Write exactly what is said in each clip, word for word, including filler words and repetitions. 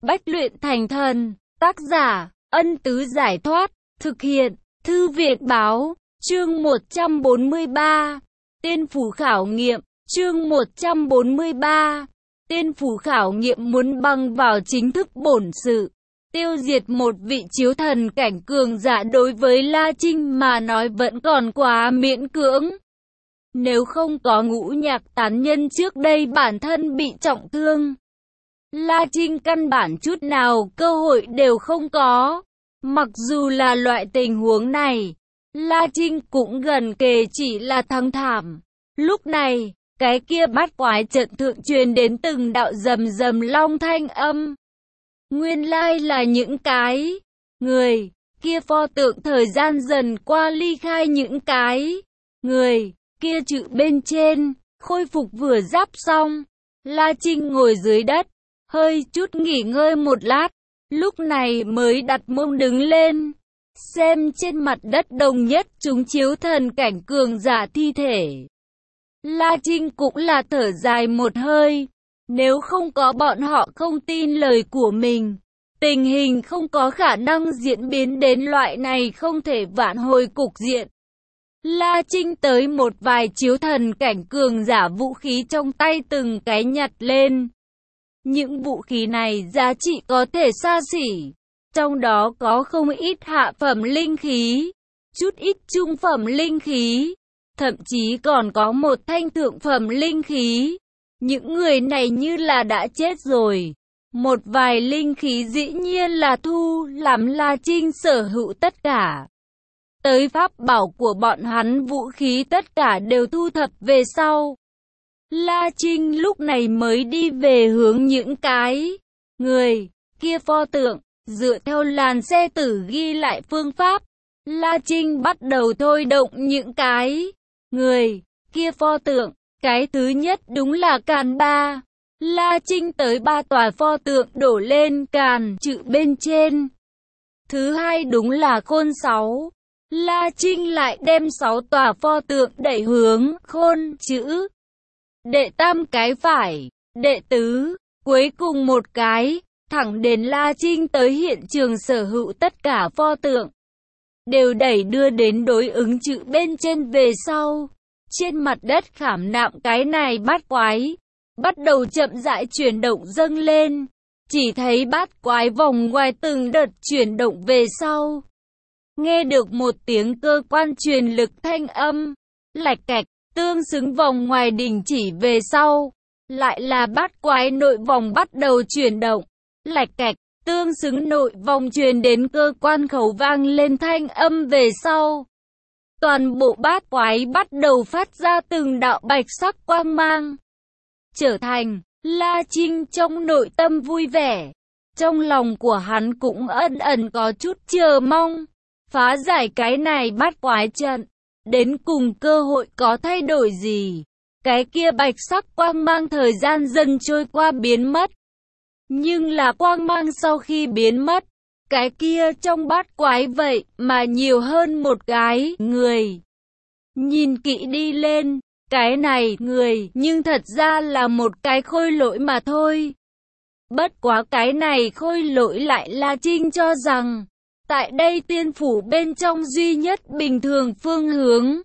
Bách luyện thành thần. Tác giả, Ân Tứ Giải Thoát. Thực hiện, Thư Viện Báo. Chương một trăm bốn mươi ba. Tiên phủ khảo nghiệm. Chương một trăm bốn mươi ba. Tiên phủ khảo nghiệm muốn băng vào chính thức bổn sự. Tiêu diệt một vị chiếu thần cảnh cường giả đối với La Trinh mà nói vẫn còn quá miễn cưỡng. Nếu không có Ngũ Nhạc tán nhân trước đây bản thân bị trọng thương, La Trinh căn bản chút nào cơ hội đều không có. Mặc dù là loại tình huống này, La Trinh cũng gần kề chỉ là thắng thảm. Lúc này, cái kia bát quái trận thượng truyền đến từng đạo rầm rầm long thanh âm. Nguyên lai là những cái người kia pho tượng thời gian dần qua ly khai những cái người kia chữ bên trên, khôi phục vừa giáp xong. La Trinh ngồi dưới đất, hơi chút nghỉ ngơi một lát, lúc này mới đặt mông đứng lên, xem trên mặt đất đồng nhất chúng chiếu thần cảnh cường giả thi thể. La Trinh cũng là thở dài một hơi, nếu không có bọn họ không tin lời của mình, tình hình không có khả năng diễn biến đến loại này không thể vãn hồi cục diện. La Trinh tới một vài chiếu thần cảnh cường giả vũ khí trong tay từng cái nhặt lên. Những vũ khí này giá trị có thể xa xỉ, trong đó có không ít hạ phẩm linh khí, chút ít trung phẩm linh khí, thậm chí còn có một thanh thượng phẩm linh khí. Những người này như là đã chết rồi. Một vài linh khí dĩ nhiên là thu làm La Trinh sở hữu tất cả. Tới pháp bảo của bọn hắn vũ khí tất cả đều thu thập về sau. La Trinh lúc này mới đi về hướng những cái người kia pho tượng, dựa theo làn xe tử ghi lại phương pháp. La Trinh bắt đầu thôi động những cái người kia pho tượng. Cái thứ nhất đúng là càn ba. La Trinh tới ba tòa pho tượng đổ lên càn chữ bên trên. Thứ hai đúng là khôn sáu. La Trinh lại đem sáu tòa pho tượng đẩy hướng khôn chữ. Đệ tam cái phải, đệ tứ, cuối cùng một cái, thẳng đến La Trinh tới hiện trường sở hữu tất cả pho tượng. Đều đẩy đưa đến đối ứng chữ bên trên về sau. Trên mặt đất khảm nạm cái này bát quái, bắt đầu chậm rãi chuyển động dâng lên. Chỉ thấy bát quái vòng ngoài từng đợt chuyển động về sau. Nghe được một tiếng cơ quan truyền lực thanh âm, lạch cạch, tương xứng vòng ngoài đình chỉ về sau. Lại là bát quái nội vòng bắt đầu chuyển động, lạch cạch, tương xứng nội vòng truyền đến cơ quan khẩu vang lên thanh âm về sau. Toàn bộ bát quái bắt đầu phát ra từng đạo bạch sắc quang mang. Trở thành, La Trinh trong nội tâm vui vẻ. Trong lòng của hắn cũng ẩn ẩn có chút chờ mong. Phá giải cái này bát quái trận. Đến cùng cơ hội có thay đổi gì? Cái kia bạch sắc quang mang thời gian dần trôi qua biến mất. Nhưng là quang mang sau khi biến mất, cái kia trong bát quái vậy mà nhiều hơn một cái người. Nhìn kỹ đi lên, cái này người nhưng thật ra là một cái khôi lỗi mà thôi. Bất quá cái này khôi lỗi lại La Trinh cho rằng, tại đây tiên phủ bên trong duy nhất bình thường phương hướng.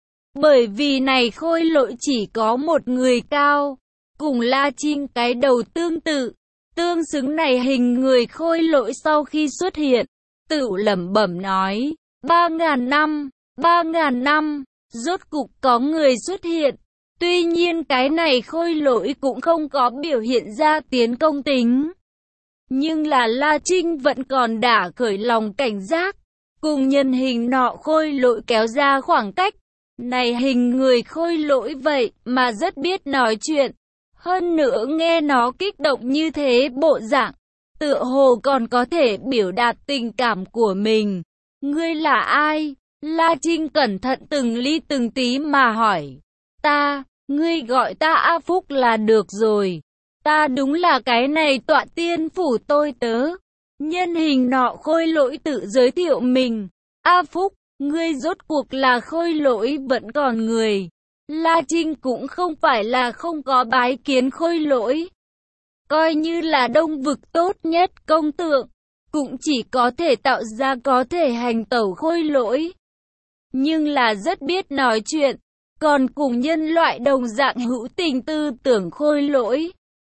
Bởi vì này khôi lỗi chỉ có một người cao, cùng La Trinh cái đầu tương tự. Tương xứng này hình người khôi lỗi sau khi xuất hiện, tự lẩm bẩm nói, ba ngàn năm, ba ngàn năm, rốt cục có người xuất hiện. Tuy nhiên cái này khôi lỗi cũng không có biểu hiện ra tiến công tính. Nhưng là La Trinh vẫn còn đả khởi lòng cảnh giác, cùng nhân hình nọ khôi lỗi kéo ra khoảng cách. Này hình người khôi lỗi vậy mà rất biết nói chuyện. Hơn nữa nghe nó kích động như thế bộ dạng, tựa hồ còn có thể biểu đạt tình cảm của mình. Ngươi là ai? La Trinh cẩn thận từng ly từng tí mà hỏi. Ta, ngươi gọi ta A Phúc là được rồi. Ta đúng là cái này tọa tiên phủ tôi tớ. Nhân hình nọ khôi lỗi tự giới thiệu mình. A Phúc, ngươi rốt cuộc là khôi lỗi vẫn còn người. La Trinh cũng không phải là không có bái kiến khôi lỗi. coi như là đông vực tốt nhất công tượng, cũng chỉ có thể tạo ra có thể hành tẩu khôi lỗi. Nhưng là rất biết nói chuyện, còn cùng nhân loại đồng dạng hữu tình tư tưởng khôi lỗi.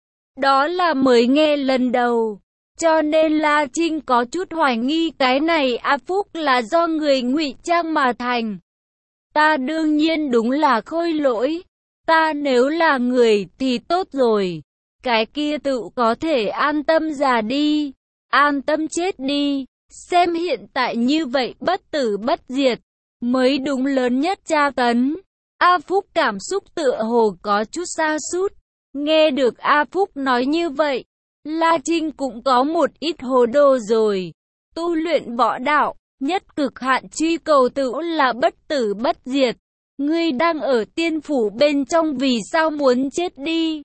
Đó là mới nghe lần đầu, cho nên La Trinh có chút hoài nghi cái này A Phúc là do người ngụy trang mà thành. Ta đương nhiên đúng là khôi lỗi, ta nếu là người thì tốt rồi, cái kia tự có thể an tâm già đi, an tâm chết đi, xem hiện tại như vậy bất tử bất diệt, mới đúng lớn nhất tra tấn. A Phúc cảm xúc tựa hồ có chút sa sút, nghe được A Phúc nói như vậy, La Trinh cũng có một ít hồ đồ rồi. Tu luyện võ đạo, nhất cực hạn truy cầu tự là bất tử bất diệt. Ngươi đang ở tiên phủ bên trong vì sao muốn chết đi?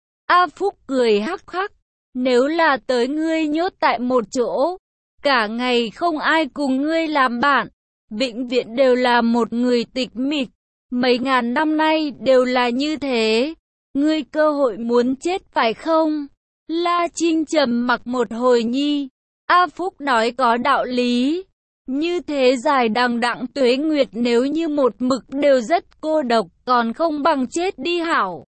A Phúc cười hắc hắc, nếu là tới ngươi nhốt tại một chỗ, cả ngày không ai cùng ngươi làm bạn, vĩnh viễn đều là một người tịch mịch, mấy ngàn năm nay đều là như thế. Ngươi cơ hội muốn chết phải không? La Trinh trầm mặc một hồi nhi, A Phúc nói có đạo lý. Như thế dài đằng đẵng tuế nguyệt nếu như một mực đều rất cô độc còn không bằng chết đi hảo.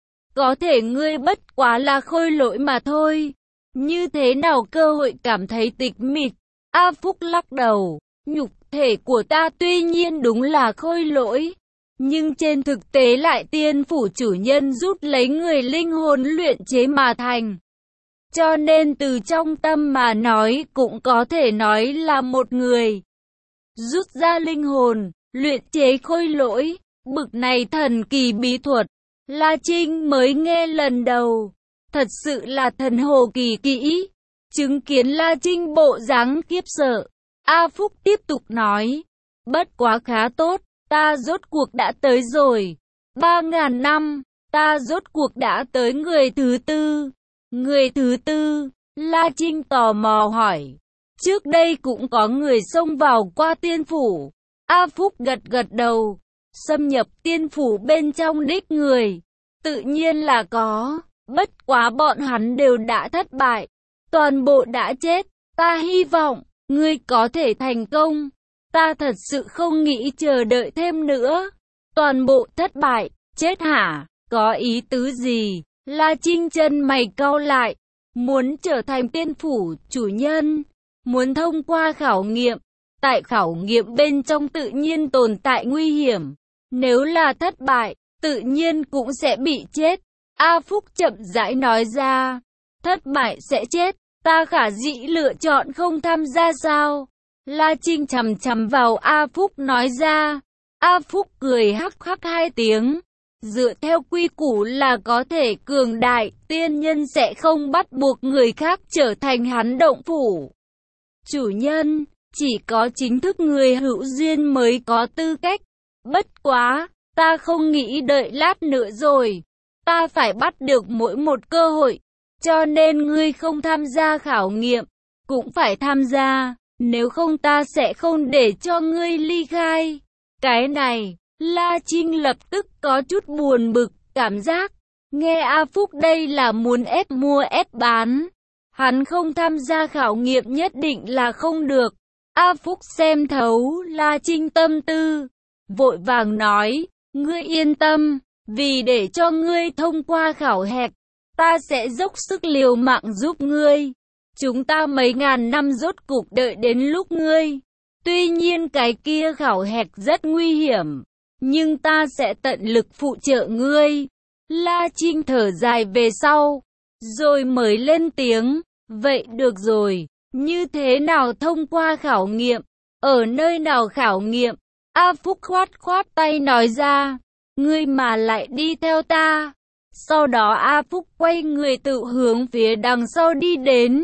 Có thể ngươi bất quá là khôi lỗi mà thôi. Như thế nào cơ hội cảm thấy tịch mịch? A Phúc lắc đầu, nhục thể của ta tuy nhiên đúng là khôi lỗi, nhưng trên thực tế lại tiên phủ chủ nhân rút lấy người linh hồn luyện chế mà thành. Cho nên từ trong tâm mà nói cũng có thể nói là một người rút ra linh hồn, luyện chế khôi lỗi, bực này thần kỳ bí thuật, La Trinh mới nghe lần đầu, thật sự là thần hồ kỳ kỹ. Chứng kiến La Trinh bộ dáng khiếp sợ, A Phúc tiếp tục nói, bất quá khá tốt, ta rốt cuộc đã tới rồi, ba ngàn năm, ta rốt cuộc đã tới người thứ tư. Người thứ tư, La Trinh tò mò hỏi, trước đây cũng có người xông vào qua tiên phủ. A Phúc gật gật đầu, xâm nhập tiên phủ bên trong đích người, tự nhiên là có, bất quá bọn hắn đều đã thất bại, toàn bộ đã chết. Ta hy vọng, ngươi có thể thành công, ta thật sự không nghĩ chờ đợi thêm nữa. Toàn bộ thất bại, chết hả, có ý tứ gì? La Trinh chân mày cau lại, muốn trở thành tiên phủ chủ nhân, muốn thông qua khảo nghiệm, tại khảo nghiệm bên trong tự nhiên tồn tại nguy hiểm, nếu là thất bại, tự nhiên cũng sẽ bị chết. A Phúc chậm rãi nói ra, thất bại sẽ chết, ta khả dĩ lựa chọn không tham gia sao? La Trinh chằm chằm vào A Phúc nói ra. A Phúc cười hắc hắc hai tiếng. Dựa theo quy củ là có thể cường đại, tiên nhân sẽ không bắt buộc người khác trở thành hắn động phủ chủ nhân, chỉ có chính thức người hữu duyên mới có tư cách. Bất quá, ta không nghĩ đợi lát nữa rồi, ta phải bắt được mỗi một cơ hội, cho nên ngươi không tham gia khảo nghiệm, cũng phải tham gia, nếu không ta sẽ không để cho ngươi ly khai. Cái này, La Trinh lập tức có chút buồn bực, cảm giác, nghe A Phúc đây là muốn ép mua ép bán. Hắn không tham gia khảo nghiệm nhất định là không được. A Phúc xem thấu La Trinh tâm tư, vội vàng nói, ngươi yên tâm, vì để cho ngươi thông qua khảo hạch, ta sẽ dốc sức liều mạng giúp ngươi. Chúng ta mấy ngàn năm rốt cục đợi đến lúc ngươi. Tuy nhiên cái kia khảo hạch rất nguy hiểm, nhưng ta sẽ tận lực phụ trợ ngươi. La Trinh thở dài về sau, rồi mới lên tiếng, vậy được rồi, như thế nào thông qua khảo nghiệm, ở nơi nào khảo nghiệm? A Phúc khoát khoát tay nói ra, ngươi mà lại đi theo ta. Sau đó A Phúc quay người tự hướng phía đằng sau đi đến.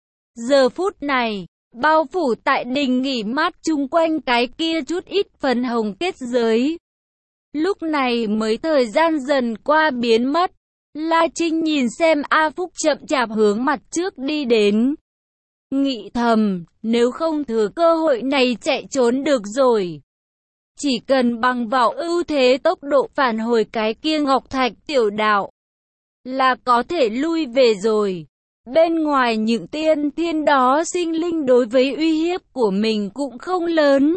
Giờ phút này, bao phủ tại đình nghỉ mát chung quanh cái kia chút ít phần hồng kết giới. Lúc này mới thời gian dần qua biến mất. La Trinh nhìn xem A Phúc chậm chạp hướng mặt trước đi đến. Nghĩ thầm, nếu không thừa cơ hội này chạy trốn được rồi. Chỉ cần bằng vào ưu thế tốc độ phản hồi cái kia ngọc thạch tiểu đạo. là có thể lui về rồi. Bên ngoài những tiên thiên đó sinh linh đối với uy hiếp của mình cũng không lớn.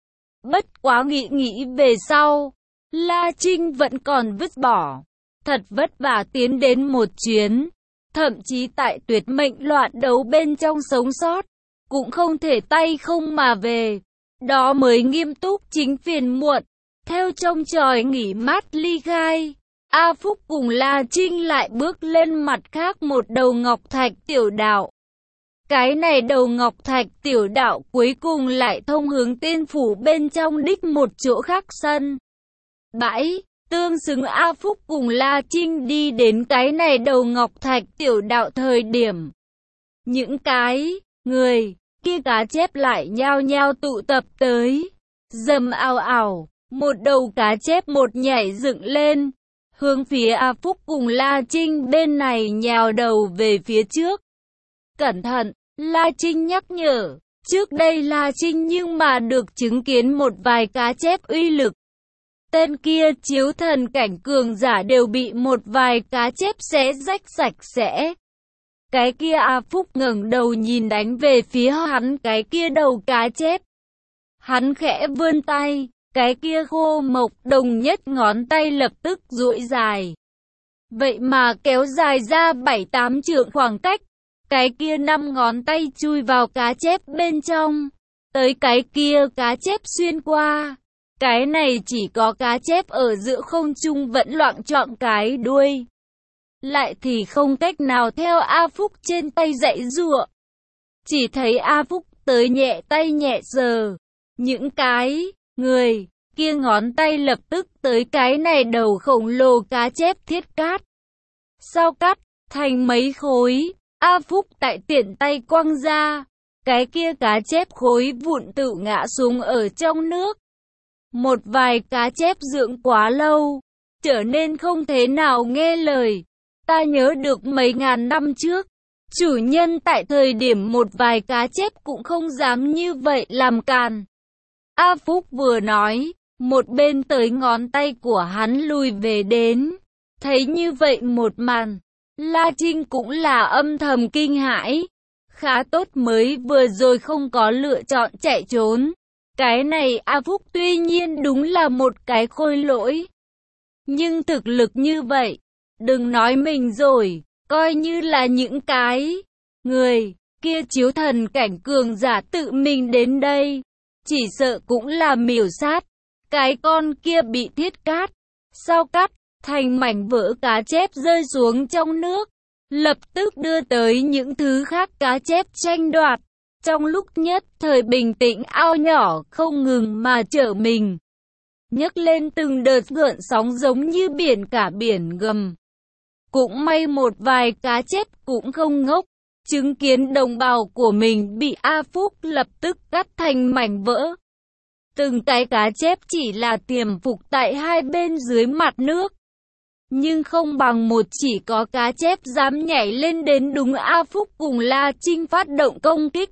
Bất quá nghĩ nghĩ về sau, La Trinh vẫn còn vứt bỏ. Thật vất vả tiến đến một chuyến, thậm chí tại tuyệt mệnh loạn đấu bên trong sống sót, cũng không thể tay không mà về. Đó mới nghiêm túc chính phiền muộn. Theo trong tròi nghỉ mát ly khai, A Phúc cùng La Trinh lại bước lên mặt khác một đầu ngọc thạch tiểu đạo. Cái này đầu ngọc thạch tiểu đạo cuối cùng lại thông hướng tiên phủ bên trong đích một chỗ khác sân bãi, tương xứng A Phúc cùng La Trinh đi đến cái này đầu ngọc thạch tiểu đạo thời điểm. Những cái người kia cá chép lại nhao nhao tụ tập tới, dầm ào ào, một đầu cá chép một nhảy dựng lên, hướng phía A Phúc cùng La Trinh bên này nhào đầu về phía trước. Cẩn thận, La Trinh nhắc nhở, trước đây La Trinh nhưng mà được chứng kiến một vài cá chép uy lực. Tên kia chiếu thần cảnh cường giả đều bị một vài cá chép xé rách sạch sẽ. Cái kia A Phúc ngẩng đầu nhìn đánh về phía hắn cái kia đầu cá chép. Hắn khẽ vươn tay, cái kia khô mộc đồng nhất ngón tay lập tức duỗi dài. Vậy mà kéo dài ra bảy tám trượng khoảng cách. Cái kia năm ngón tay chui vào cá chép bên trong. Tới cái kia cá chép xuyên qua. Cái này chỉ có cá chép ở giữa không trung vẫn loạng choạng cái đuôi. Lại thì không cách nào theo A Phúc trên tay dãy giụa. Chỉ thấy A Phúc tới nhẹ tay nhẹ sờ. Những cái người kia ngón tay lập tức tới cái này đầu khổng lồ cá chép thiết cát. Sau cắt thành mấy khối, A Phúc tại tiện tay quăng ra. Cái kia cá chép khối vụn tự ngã xuống ở trong nước. Một vài cá chép dưỡng quá lâu, trở nên không thế nào nghe lời. Ta nhớ được mấy ngàn năm trước, chủ nhân tại thời điểm một vài cá chép cũng không dám như vậy làm càn. A Phúc vừa nói, một bên tới ngón tay của hắn lùi về đến. Thấy như vậy một màn, La Trinh cũng là âm thầm kinh hãi. Khá tốt mới vừa rồi không có lựa chọn chạy trốn. Cái này A Phúc tuy nhiên đúng là một cái khôi lỗi. Nhưng thực lực như vậy, đừng nói mình rồi, coi như là những cái người kia chiếu thần cảnh cường giả tự mình đến đây. Chỉ sợ cũng là miểu sát. Cái con kia bị thiết cát, sau cắt thành mảnh vỡ cá chép rơi xuống trong nước. Lập tức đưa tới những thứ khác cá chép tranh đoạt. Trong lúc nhất thời bình tĩnh ao nhỏ không ngừng mà trở mình. Nhấc lên từng đợt gợn sóng giống như biển cả biển gầm. Cũng may một vài cá chép cũng không ngốc. Chứng kiến đồng bào của mình bị A Phúc lập tức cắt thành mảnh vỡ. Từng cái cá chép chỉ là tiềm phục tại hai bên dưới mặt nước. Nhưng không bằng một chỉ có cá chép dám nhảy lên đến đúng A Phúc cùng La Trinh phát động công kích.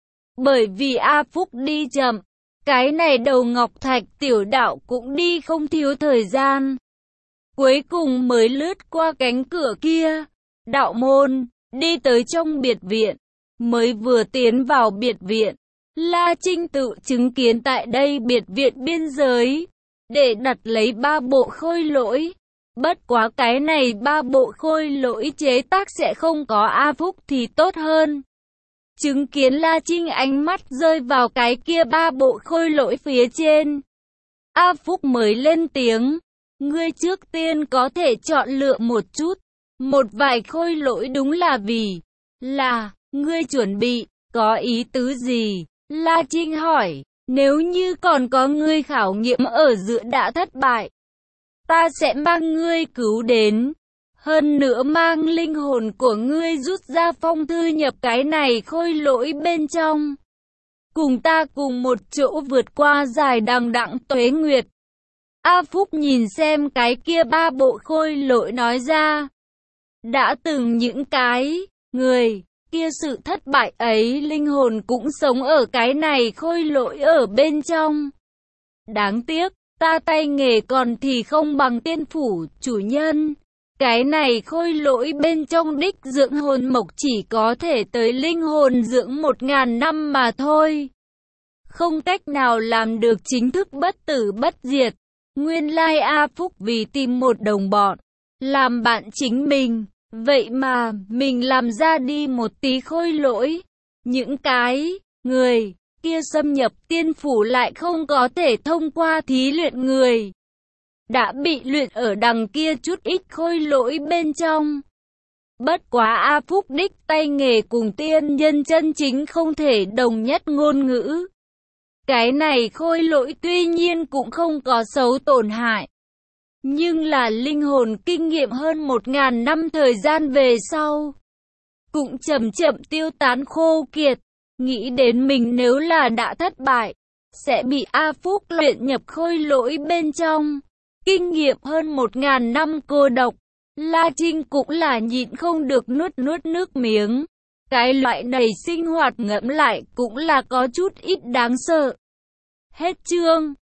Bởi vì A Phúc đi chậm, cái này đầu ngọc thạch tiểu đạo cũng đi không thiếu thời gian. Cuối cùng mới lướt qua cánh cửa kia, đạo môn, đi tới trong biệt viện. Mới vừa tiến vào biệt viện, La Trinh tự chứng kiến tại đây biệt viện biên giới, để đặt lấy ba bộ khôi lỗi. Bất quá cái này ba bộ khôi lỗi chế tác sẽ không có A Phúc thì tốt hơn. Chứng kiến La Trinh ánh mắt rơi vào cái kia ba bộ khôi lỗi phía trên. A Phúc mới lên tiếng. Ngươi trước tiên có thể chọn lựa một chút. Một vài khôi lỗi đúng là vì là ngươi chuẩn bị, có ý tứ gì? La Trinh hỏi. Nếu như còn có ngươi khảo nghiệm ở giữa đã thất bại, ta sẽ mang ngươi cứu đến. Hơn nữa mang linh hồn của ngươi rút ra phong thư nhập cái này khôi lỗi bên trong. Cùng ta cùng một chỗ vượt qua dài đằng đẵng tuế nguyệt. A Phúc nhìn xem cái kia ba bộ khôi lỗi nói ra. Đã từng những cái người kia sự thất bại ấy linh hồn cũng sống ở cái này khôi lỗi ở bên trong. Đáng tiếc, ta tay nghề còn thì không bằng tiên phủ chủ nhân. Cái này khôi lỗi bên trong đích dưỡng hồn mộc chỉ có thể tới linh hồn dưỡng một ngàn năm mà thôi. Không cách nào làm được chính thức bất tử bất diệt. Nguyên lai A Phúc vì tìm một đồng bọn, làm bạn chính mình, vậy mà mình làm ra đi một tí khôi lỗi. Những cái người kia xâm nhập tiên phủ lại không có thể thông qua thí luyện người. Đã bị luyện ở đằng kia chút ít khôi lỗi bên trong. Bất quá A Phúc đích tay nghề cùng tiên nhân chân chính không thể đồng nhất ngôn ngữ. Cái này khôi lỗi tuy nhiên cũng không có xấu tổn hại. Nhưng là linh hồn kinh nghiệm hơn một ngàn năm thời gian về sau. Cũng chậm chậm tiêu tán khô kiệt. Nghĩ đến mình nếu là đã thất bại, sẽ bị A Phúc luyện nhập khôi lỗi bên trong. Kinh nghiệm hơn một ngàn năm cô độc. La Trinh cũng là nhịn không được nuốt nuốt nước miếng. Cái loại này sinh hoạt ngẫm lại cũng là có chút ít đáng sợ. Hết chương.